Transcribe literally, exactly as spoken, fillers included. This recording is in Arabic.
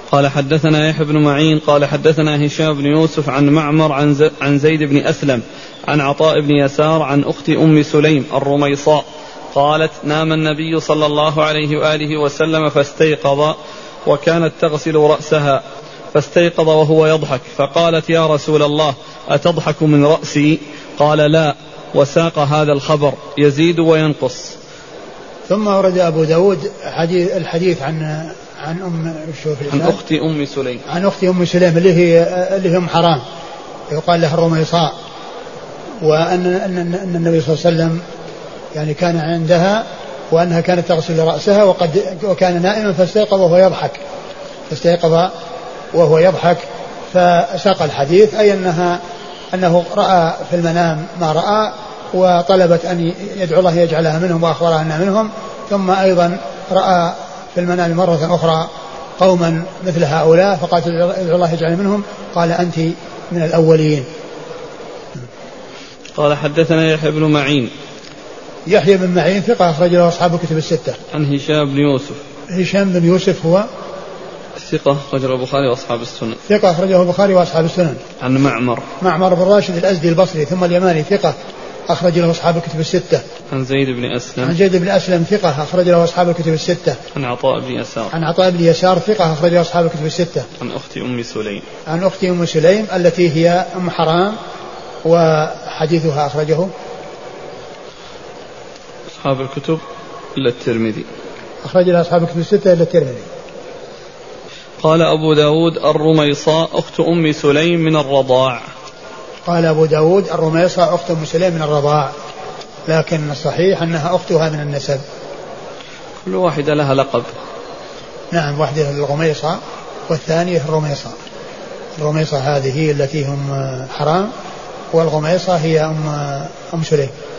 قال حدثنا يحيى بن معين قال حدثنا هشام بن يوسف عن معمر عن, عن زيد بن أسلم عن عطاء بن يسار عن أخت أم سليم الرميصاء قالت نام النبي صلى الله عليه وآله وسلم فاستيقظ وكانت تغسل رأسها فاستيقظ وهو يضحك فقالت يا رسول الله أتضحك من رأسي؟ قال لا، وساق هذا الخبر يزيد وينقص. ثم ورد أبو داود الحديث عن عن أم عن أخت أم سليم عن أخت أم سليم اللي هي اللي هي أم حرام يقال لها الرميصاء، وأن أن أن النبي صلى الله عليه وسلم يعني كان عندها وأنها كانت تغسل رأسها وقد وكان نائما فاستيقظ وهو يضحك فاستيقظ وهو يضحك فساق الحديث أي أنها أنه رأى في المنام ما رأى وطلبت أن يدعو الله يجعلها منهم وأخبرها أنها منهم، ثم أيضا رأى في المنام مرة أخرى قوما مثل هؤلاء فقالت ادعو الله يجعلها منهم، قال أنت من الأولين. قال حدثنا يحيى بن معين يحيى بن معين ثقة أخرج له أصحاب الكتب الستة. عن هشام بن يوسف هشام بن يوسف هو ثقة أخرجه البخاري وأصحاب السنن. ثقة أخرجه البخاري وأصحاب السنن. عن معمر معمر بن راشد الأزدي البصري ثم اليماني ثقة أخرج له أصحاب الكتب الستة. عن زيد بن أسلم عن زيد بن أسلم ثقة أخرج له أصحاب الكتب الستة. عن عطاء بن يسار عن عطاء بن يسار ثقة أخرج له أصحاب الكتب الستة. عن أخت أم سليم عن أخت أم سليم التي هي أم حرام وحديثها أخرجه أصحاب الكتب إلا الترمذي أخرج له أصحاب الكتب الستة إلا الترمذي. قال أبو داود الرميصاء أخت أم سليم من الرضاع. قال أبو داود الرميصاء أخت أم سليم من الرضاع، لكن الصحيح أنها أختها من النسب. كل واحدة لها لقب. نعم، واحدة الرميصاء والثانية الرميصاء. الرميصاء هذه التي هم حرام والغميصة هي أم أم سليم.